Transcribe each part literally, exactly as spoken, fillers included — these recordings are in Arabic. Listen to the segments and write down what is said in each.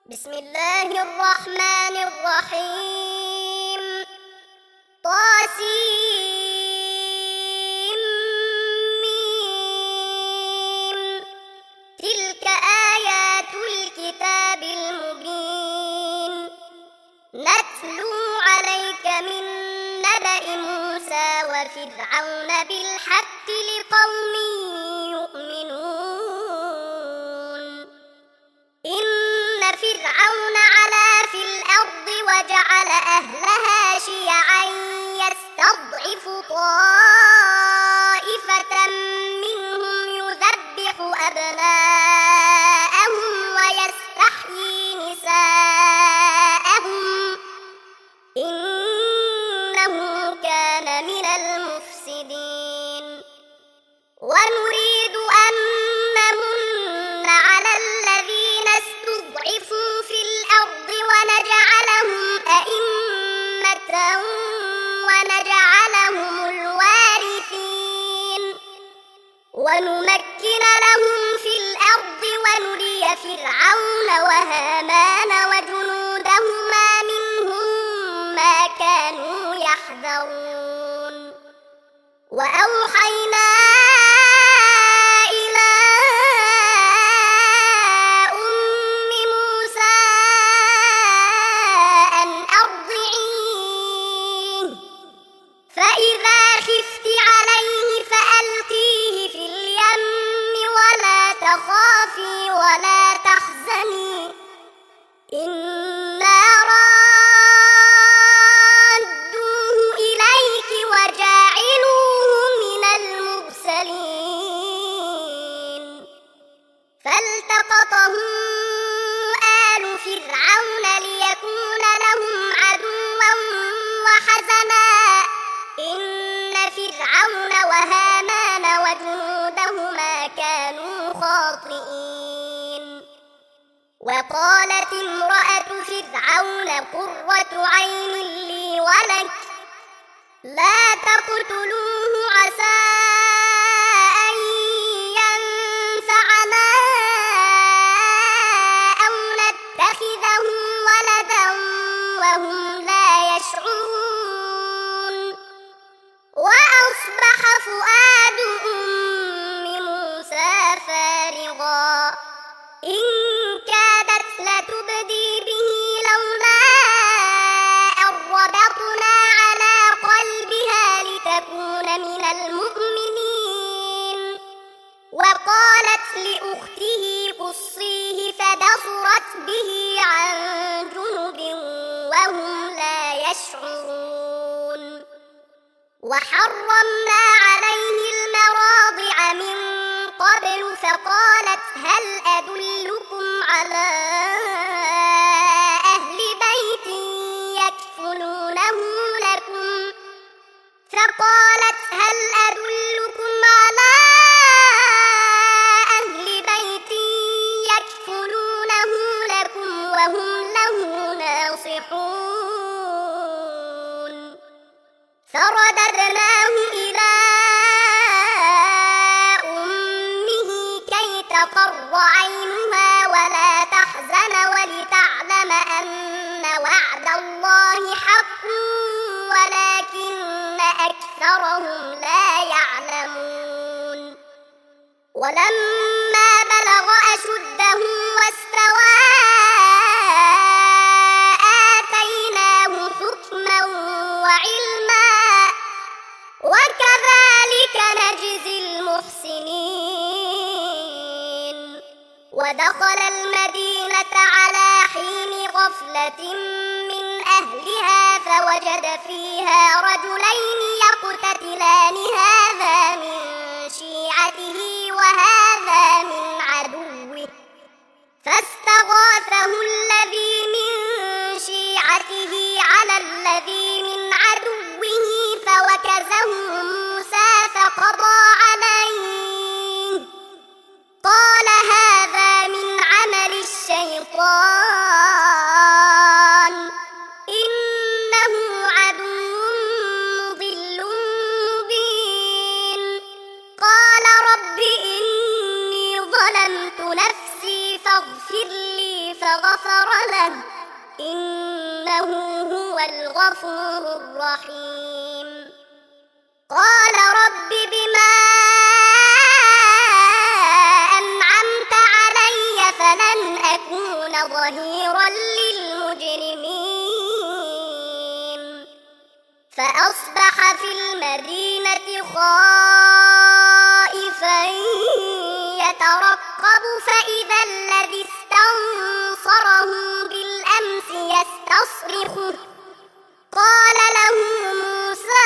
بسم الله الرحمن الرحيم. طاسيم ميم. تلك آيات الكتاب المبين. نتلو عليك من نبأ موسى وفرعون بالحق لقوم يؤمنون. إن فرعون علا في الأرض وجعل أهلها شيعا يستضعف طائفة منهم يذبح أبناءهم ويستحيي نساءهم إنه كان من المفسدين. ونريد أن نمن على الذين استضعفوا في الأرض ونجعلهم أئمة ونجعلهم الوارثين ونمكن لهم في الأرض ونري فرعون وهامان وجنودهما منهم ما كانوا يحذرون. وأوحينا إلى أم موسى أن أرضعيه فإذا خفت عليه فألقيه في اليم ولا تخافي ولا تحزني إنا رادوه إليك وجاعلوه من المرسلين. فالتقطه آل فرعون ليكون لهم عدوا وحزنا إن فرعون وهامان وجنودهما كانوا خاطئين. وقالت امرأة فرعون قرة عين لي ولك لا تقتلوه عسى أن ينفعنا أو نتخذه ولدا وهم لا يشعرون. وأصبح فؤاد أم موسى فارغا إن كادت لتبدي به لولا أن ربطنا على قلبها لتكون من المؤمنين. وقالت لأخته قصيه فبصرت به عن جنب وهم لا يشعرون. وحرمنا عليه المراضع من قبل فقالت هل أدلكم على أهل بيت يكفلونه لكم فقالت هل أدلكم على أهل بيت يكفلونه لكم وهم له ناصحون. فرددناه إلى أمه كي تقر عينها ولا تحزن ولتعلم أن وعد الله حق ولكن أكثرهم لا يعلمون. ولما بلغ أشده واستوى آتيناه حكما وعلما وكذلك نجزي المحسنين. ودخل المدينة على حين غفلة من أهلها فوجد فيها رجلين يقتتلان هذا من شيعته وهذا من عدوه فاستغاثه الذي من شيعته على الذي من عدوه فوكزه موسى فقضى عليه قال هذا من عمل الشيطان إنه عدو مضل مبين. قال رب إني ظلمت نفسي فاغفر لي فغفر خصاله إنه هو الغفور الرحيم قال رب بما أنعمت علي فلن أكون ظهيرا للمجرمين فأصبح في المدينة خائفا يترقب فإذا الذي استنصره بالأمس يستصرخه قال له موسى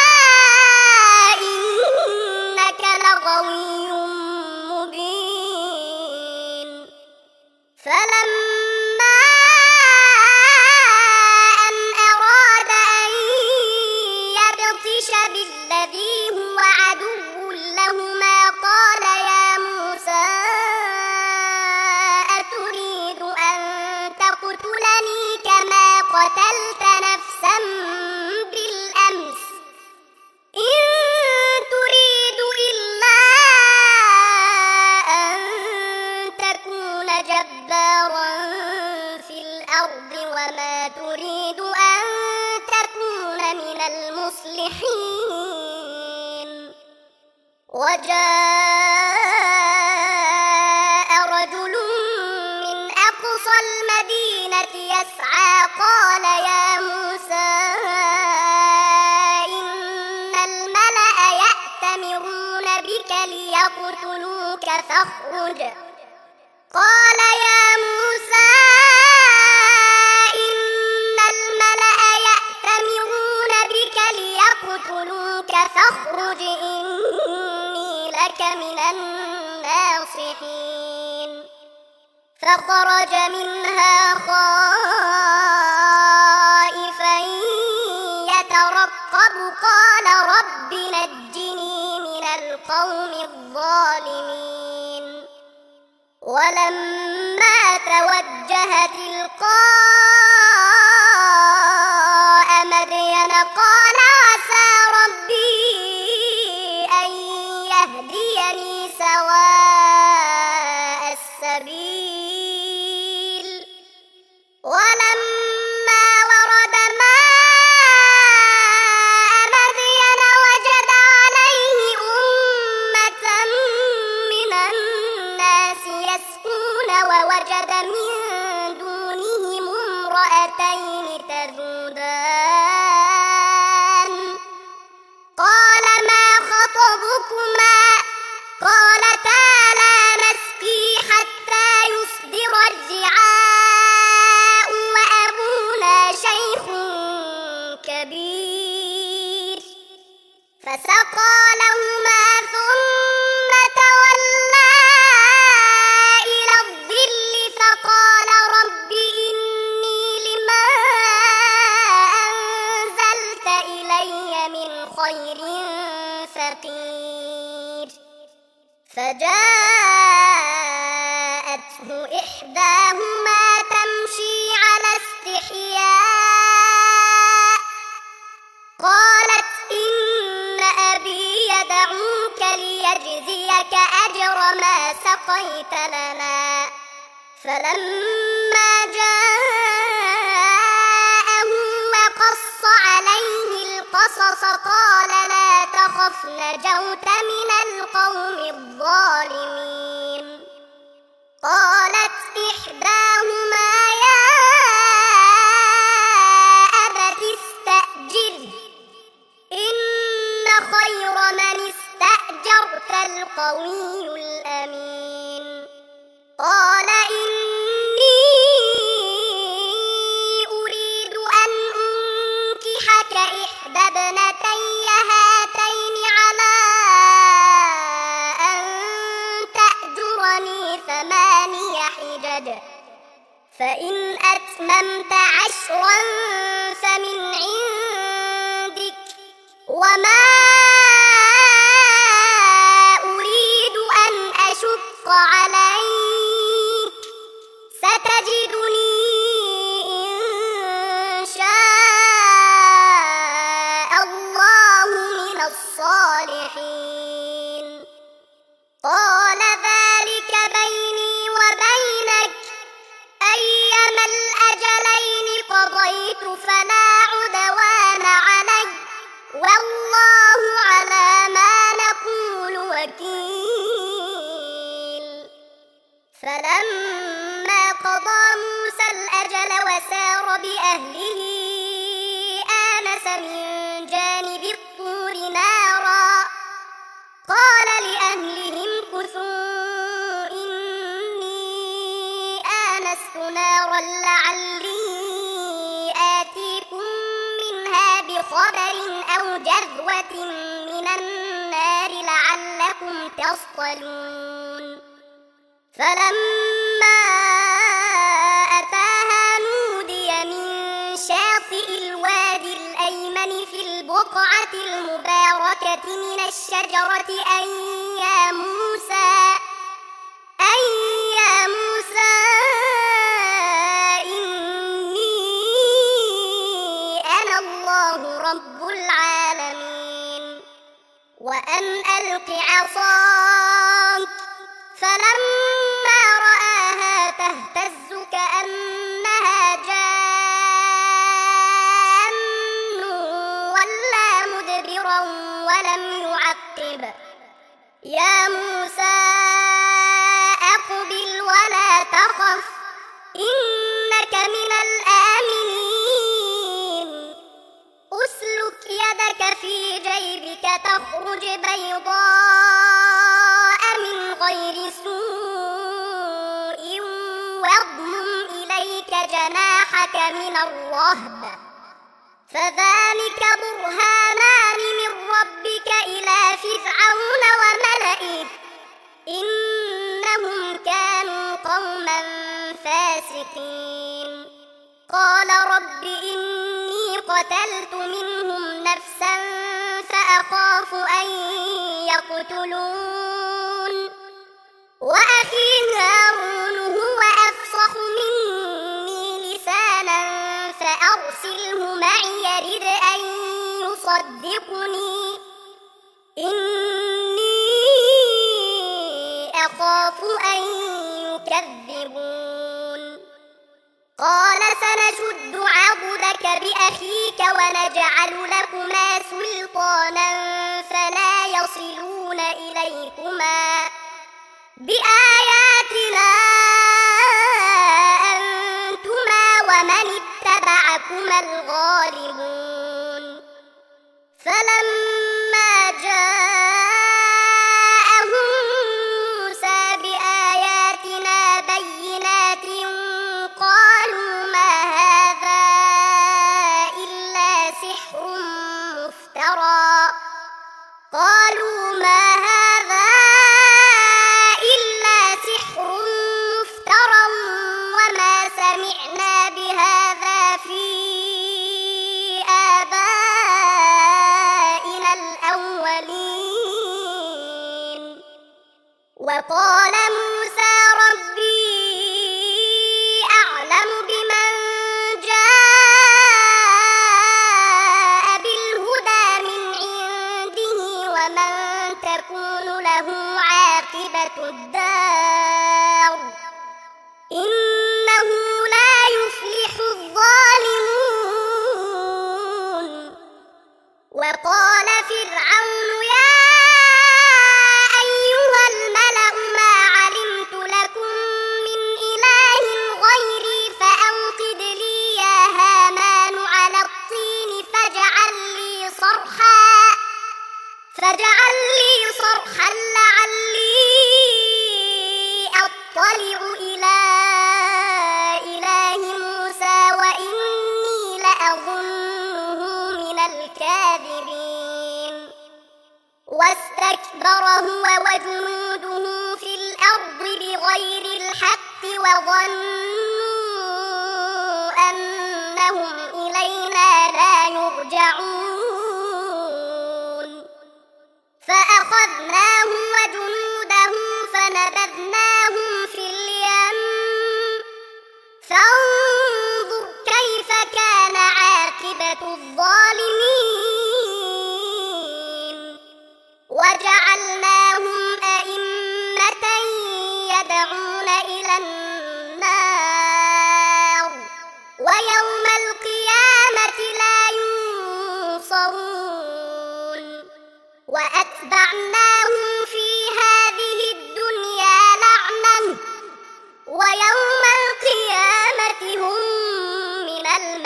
إنك لغوي مبين فلما أن أراد أن يبطش بالذي هو عدو لهما قال يا موسى أتريد أن تقتلني كما قتلت نفسا بالأمس إن تريد إلا أن تكون جبارا في الأرض وما تريد أن تكون من المصلحين وجاء رجل من أقصى المدينة يسعى قال يا موسى إن الملأ يأتمرون بك ليقتلوك فاخرج قال يا موسى إن الملأ يأتمرون بك ليقتلوك فاخرج إني لك من الناصحين فخرج منها خائفا يترقب قال رب نجني من القوم الظالمين ولما توجه تلقاء مدين قال عسى ربي أن يهديني سواء السبيل ولما ورد ماء مدين وجد عليه أمة من الناس يسقون ووجد من دونهم امرأتين تذودان قال ما خطبكما قالتا لا نسقي حتى يصدر الرعاء وأبونا شيخ كبير فسقى لهما ثم تولى إلى الظل فقال رب إني لما أنزلت إلي من خير فقير فجاءته إحداهما تمشي على استحياء قالت إن أبي يدعوك ليجزيك أجر ما سقيت لنا فلما جاءه وقص عليه القصص قال لا تخف نجوت من القوم الظالمين قالت إحداهما يا أبت استأجره إن خير من استأجرت القوي الأمين قال إني أريد أن أنكحك إحدى ابنتي هاتين على أن تأجرني ثماني حجج فإن أتممت عشرا فمن عندك وما أريد أن أشق عليك ستجدني إن شاء الله من الصالحين قال ذلك بيني وبينك أيما بأهله آنس من جانب الطور نارا قال لأهلهم كثوا إني آنست نارا لعلي آتيكم منها بخبر أو جذوة من النار لعلكم تصطلون فلما أتاها نودي من شاطئ الوادي الأيمن في البقعة المباركة من الشجرة أن يا موسى أن يا موسى إني أنا الله رب العالمين وأن ألق عصاك فلما رآها تهتز كأنها جان ولا مدبرا ولم يعقب يا موسى أقبل ولا تخف إنك من الآمنين أسلك يدك في جيبك تخرج بيضاء من غير سوء واضمم إليك جناحك من الرهب فذلك برهانان من ربك إلى فرعون وملئه إنهم كانوا قوما فاسقين قال رب إني قتلت منهم نفسا فأخاف أن يقتلون وأخي هارون هو أفصح مني لسانا فأرسله معي يرد أن يصدقني إني أخاف أن يكذبون قال سنشد عضدك بأخيك ونجعل لكما سلطانا فلا يصلون إليكما بآياتنا أنتما ومن اتبعكما الغالبون فلما جاءهم موسى بآياتنا بينات قالوا ما هذا إلا سحر مفترى قالوا ما هذا إلا سحر مفترى وما سمعنا بهذا في آبائنا الأولين وقال موسى ربي أعلم بمن جاء بالهدى من عنده ومن تكون له عاقبة الدار إنه لا يفلح الظالمون وقال فرعون يا أيها الملأ ما علمت لكم من إله غيري فأوقد لي يا هامان على الطين فاجعل لي صرحا فاجعل لي صرحا لعلي أطلع إلى إله موسى وإني لأظنه من الكاذبين واستكبر هو وجنوده في الأرض بغير الحق وظنوا أنهم إلينا لا يرجعون فأخذناه وجنوده فنبذناهم في اليم فانظر كيف كان عاقبة الظالمين وجعلناهم أئمة يدعون إلى النار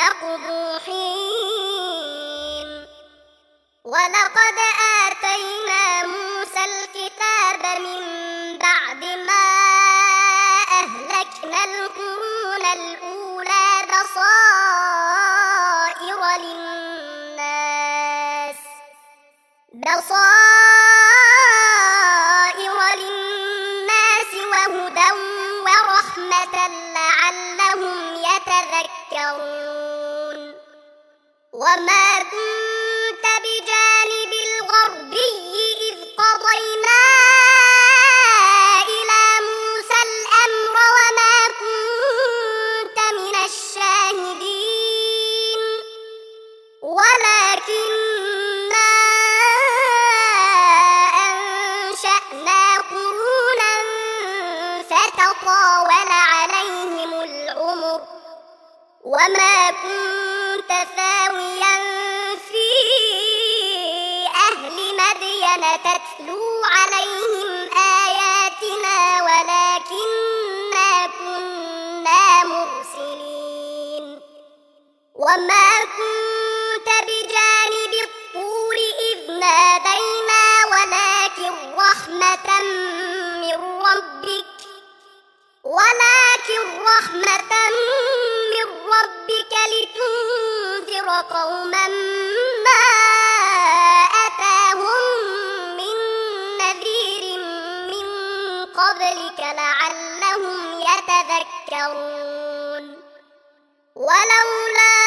مقبوحين ولقد آتينا موسى الكتاب من بعد ما أهلكنا القرون الأولى بصائر للناس بصائر للناس وهدى ورحمة لعلهم يتذكرون وما كنت بجانب الغربي إذ قضينا إلى موسى الأمر وما كنت من الشاهدين ولكننا أنشأنا قرونا فتطاول عليهم العمر وما كنت ثاويا في أهل مدين تتلو عليهم آياتنا ولكننا كنا مرسلين وما كنت بجانب الطور إذ نادينا ولكن رحمة من ربك ولكن رحمة من ربك لتنذر قوما ما أتاهم من نذير من قبلك لعلهم يتذكرون ولولا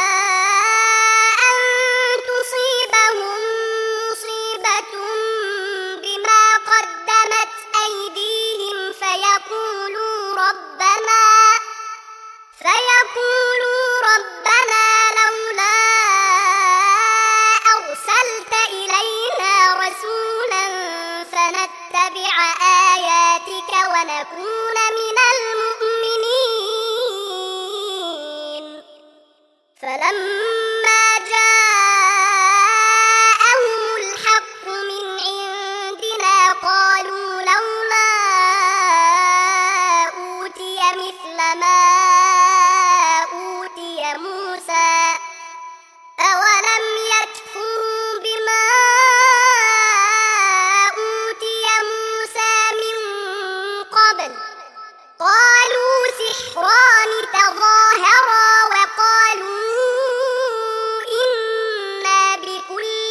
أن تصيبهم مصيبة بما قدمت أيديهم فيقولوا ربنا فيقولوا ربنا لولا أرسلت إلينا رسولا فنتبع آياتك ونكون من المؤمنين فلما جاءهم الحق من عندنا قالوا لولا أوتي مثل ما أوتي موسى أولم يكفروا بما أوتي موسى من قبل قالوا سحران تظاهرا وقالوا إنا بكل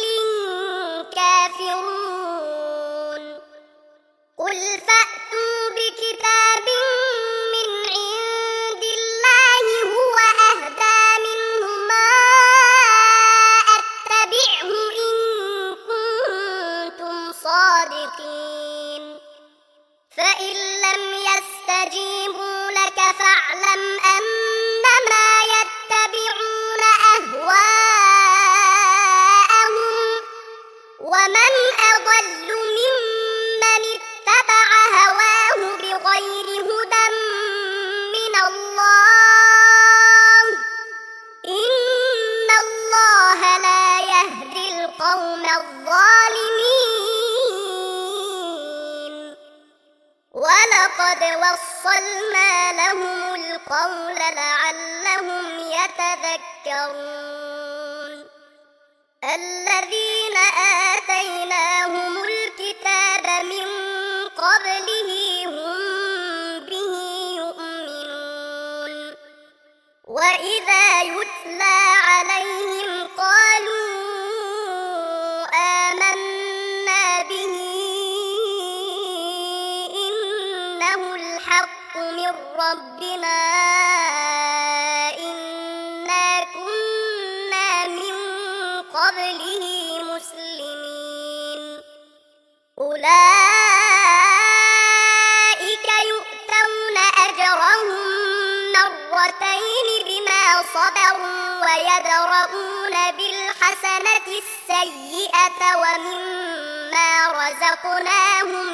كافرون قل فأتوا بكتاب من عند الله هو أهدى منهما أتبعه إن كنتم صادقين فإن لم يستجيبوا لك فاعلم أنما يتبعون أهواءهم ومن أضل ممن اتبع هواه بغير هدى من الله إن الله لا يهدي القوم الظالمين ولقد وصلنا لهم القول لعلهم يتذكرون الذين آتيناهم الكتاب من قبله هم به يؤمنون وإذا يتلى عليهم قالوا آمنا به إنه الحق من ربنا إنا كنا من قبله مسلمين أولئك يؤتون أجرهم مرتين بما صبروا ويدرؤون بالحسنة السيئة ومما رزقناهم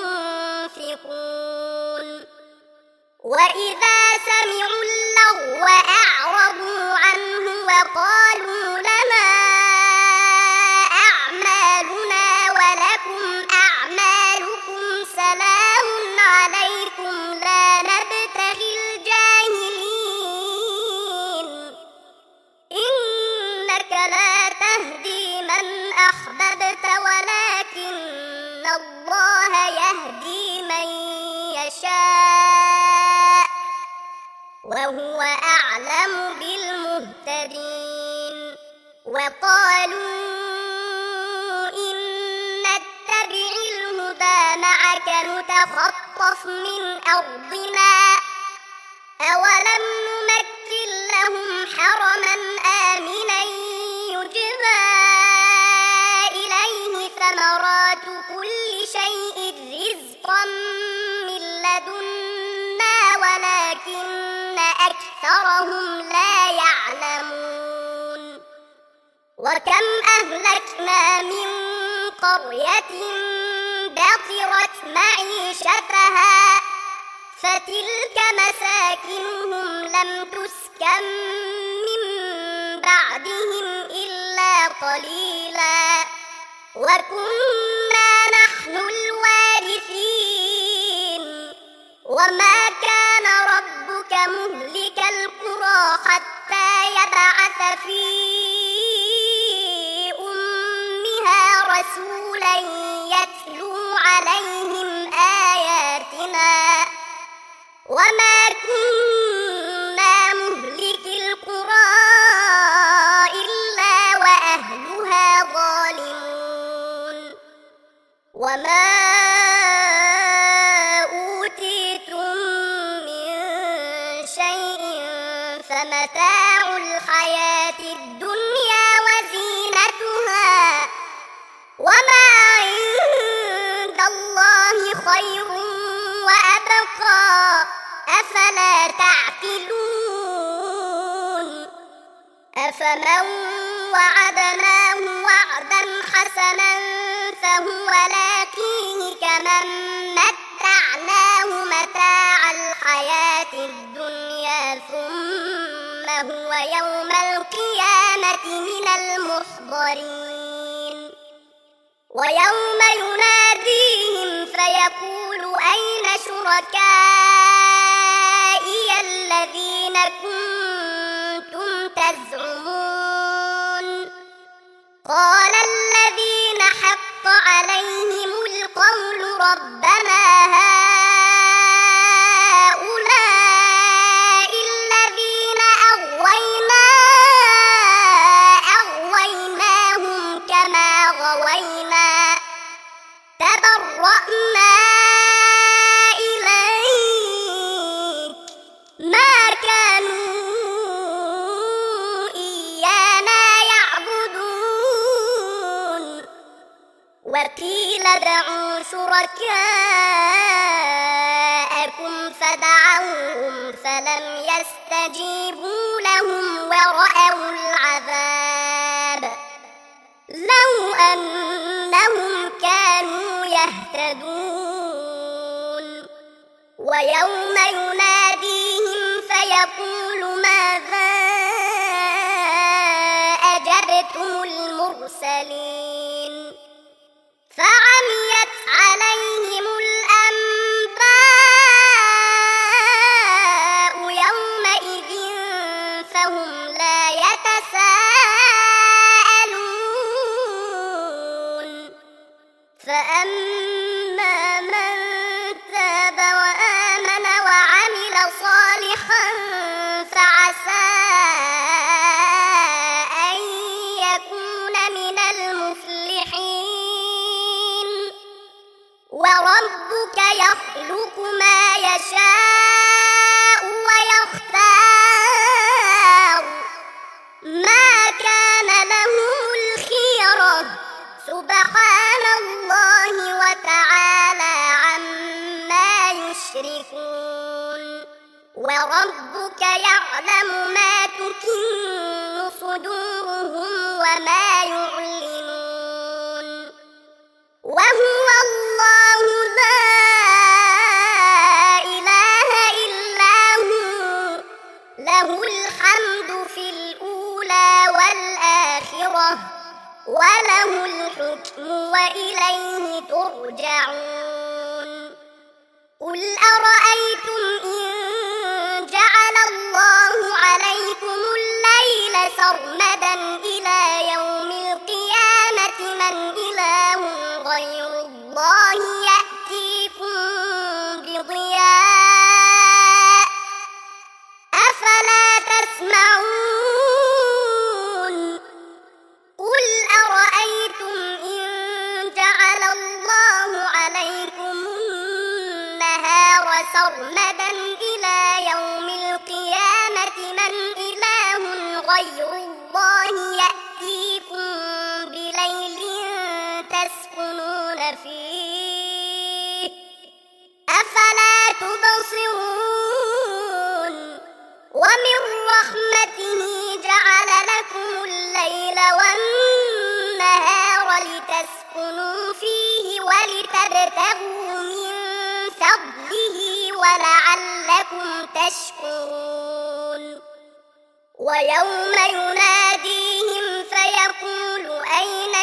ينفقون وإذا سمعوا اللغو أعرضوا عنه وقالوا لنا أعمالنا ولكم أعمالكم سلام عليكم لا نبتغي الجاهلين وهو أعلم بالمهتدين وقالوا إن نتبع الهدى معك نتخطف من أرضنا أولم نمكن لهم حرما آمنا يجبى إليه ثمرات كل شيء رزقا من لدنا ولكن أكثرهم لا يعلمون وكم أهلكنا من قرية بطرت معيشتها فتلك مساكنهم لم تسكن من بعدهم إلا قليلا وكنا نحن الوارثين وما كان ربك مهلك القرى حتى يبعث في أمها رسولا يتلو عليهم آياتنا وما كنا مهلك القرى إلا وأهلها ظالمون وما أوتيتم من شيء فمتاع الحياة الدنيا وزينتها وما عند الله خير وأبقى أفلا تعقلون أفمن وعدناه وعدا حسنا فهو لاقيه كمن متعناه متاع الحياة الدنيا ثم هو يوم القيامة من المحضرين ويوم يناديهم فيقول أين شركائي الذين كنتم تزعمون قال الذين حق عليهم القول ربنا هؤلاء الذين أغوينا أغويناهم كما غوينا تبرأنا إليك ما كانوا إيانا يعبدون وقيل ادعوا شركاءكم فدعوهم فلم يستجيبوا لهم ورأوا العذاب لو أنهم كانوا يهتدون ويوم يناديهم فيقول ماذا أجبتم المرسلين فعميت عليهم الأنباء يومئذ فهم لا يتساءلون فأما من تاب وآمن وعمل صالحا فعسى أن يكون من المفلحين وربك يخلق ما يشاء ويختار ما كان لهم الخيرة سبحان الله وتعالى عما يشركون وربك يعلم ما تكن صدورهم وما يعلنون وهو الله لا إله إلا هو له الحمد في الأولى والآخرة وله الحكم وإليه ترجعون قل أرأيتم إن جعل الله عليكم الليل سرمدا إلى يوم القيامة من إله غير الله يأتيكم بضياء أفلا غير الله يأتيكم بليل تسكنون فيه أفلا تبصرون ومن رحمته جعل لكم الليل والنهار لتسكنوا فيه ولتبتغوا من فضله ولعلكم تشكرون ويوم يناديهم فيقول أين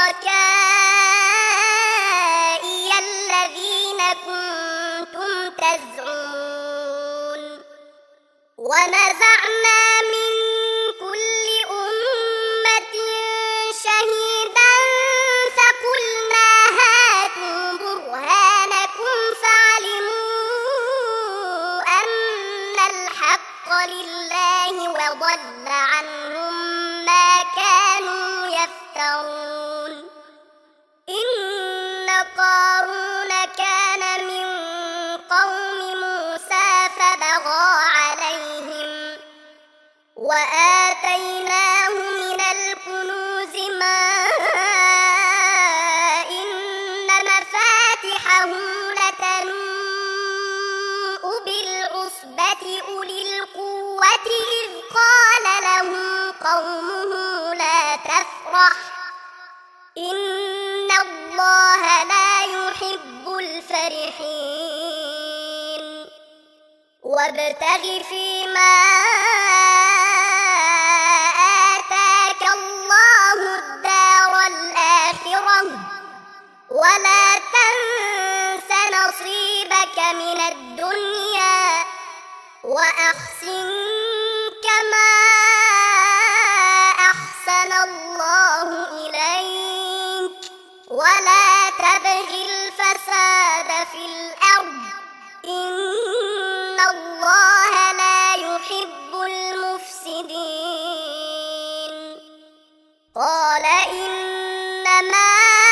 شركائي الذين كنتم تزعمون ونزعنا من كل أمة شهيدا فقلنا هاتوا برهانكم فعلموا أن الحق لله وضل عنهم ما كانوا يفترون إن قارون كان من قوم موسى فبغى عليهم وآتيناه من الكنوز ما إن مفاتحه لتنوء بالعصبة أولي القوة إذ قال له قومه لا تفرح إن الله لا يحب الفرحين وابتغ فيما آتاك الله الدار الآخرة ولا تنس نصيبك من الدنيا وأحسن كما أحسن الله إليك ولا تبغ الفساد في الأرض إن الله لا يحب المفسدين قال إنما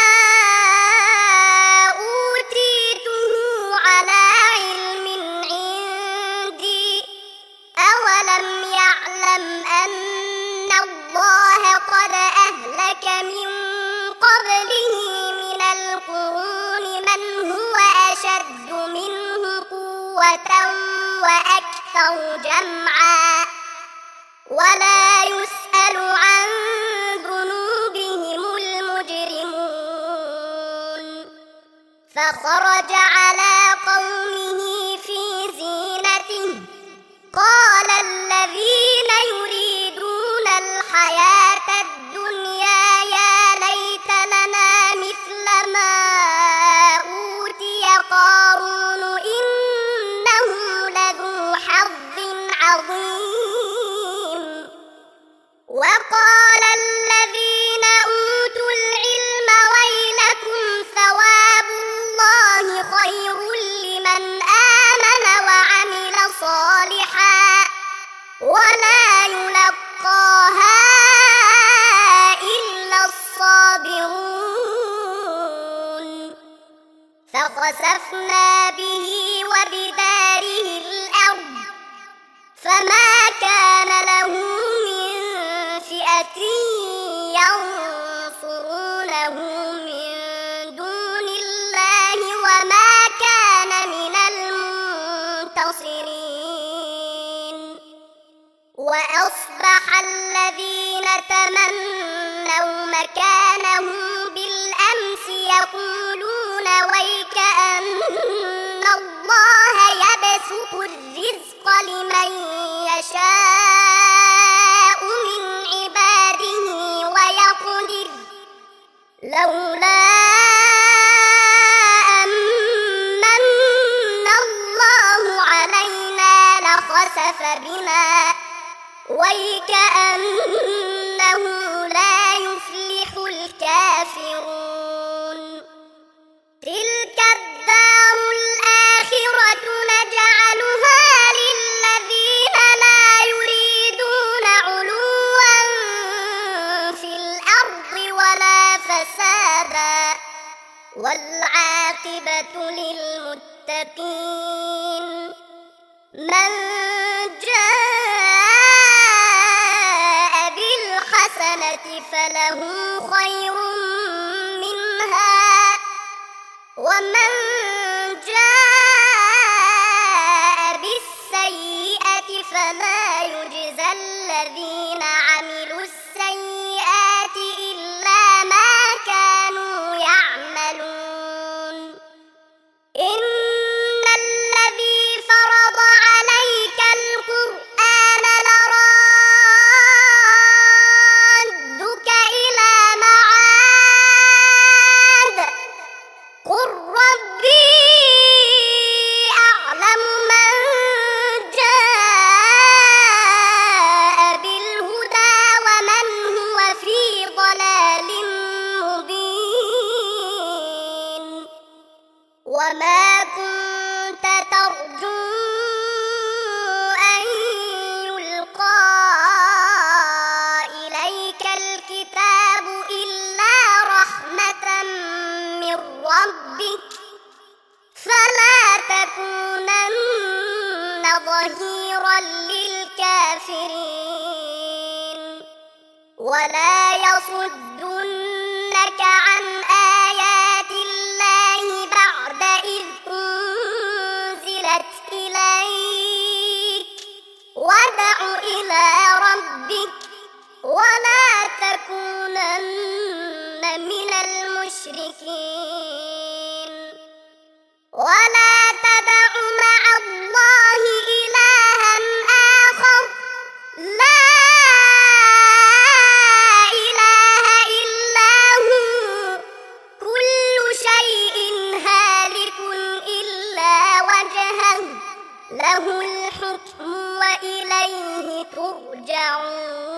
أوتيته على علم عندي أولم يعلم أن الله قد أهلك من قبله من القرون من هو أشد منه قوة وأكثر جمعا ولا يسأل عن ذنوبهم المجرمون فخرج على قومه في زينته قال الذين يريدون الحياة الدنيا يا ليت لنا مثل ما أوتي قارون إنه لذو حظ عظيم وقال الذين أوتوا العلم ويلكم ثواب الله خير لمن آمن وعمل صالحا ولا يلقاها إلا الصابرون فخسفنا به وبداره الأرض فما كان له من فئة ينصرونه من دون الله وما كان من المنتصرين وأصبح الذين تمنوا مكانه بالأمس يقولون ويك أن الله يبسط الرزق لمن يشاء من عباده ويقدر لولا أمن الله علينا لخسف بنا ويكأنه لا يفلح الكافرون تلك الدار الآخرة نجعلها للذين لا يريدون علوا في الأرض ولا فسادا والعاقبة للمتقين من جاء فله خير منها ومن جاء بالسيئة فلا يجزى الذين عملوا السيئات إلا ما كانوا يعملون إن الذي فرض عليك القرآن لرادك إلى معاد قل ربي أعلم من جاء بالهدى ومن هو في ضلال مبين وما كنت ترجو أن يلقى إليك الكتاب إلا رحمة من ربك فلا تكونن ظهيرا للكافرين ولا يصدنك عن آيات الله بعد إذ أنزلت إليك وادع إلى ربك ولا تكونن من المشركين ولا تدع مع الله إلها آخر لا إله إلا هو كل شيء هالك إلا وجهه له الحكم وإليه ترجعون.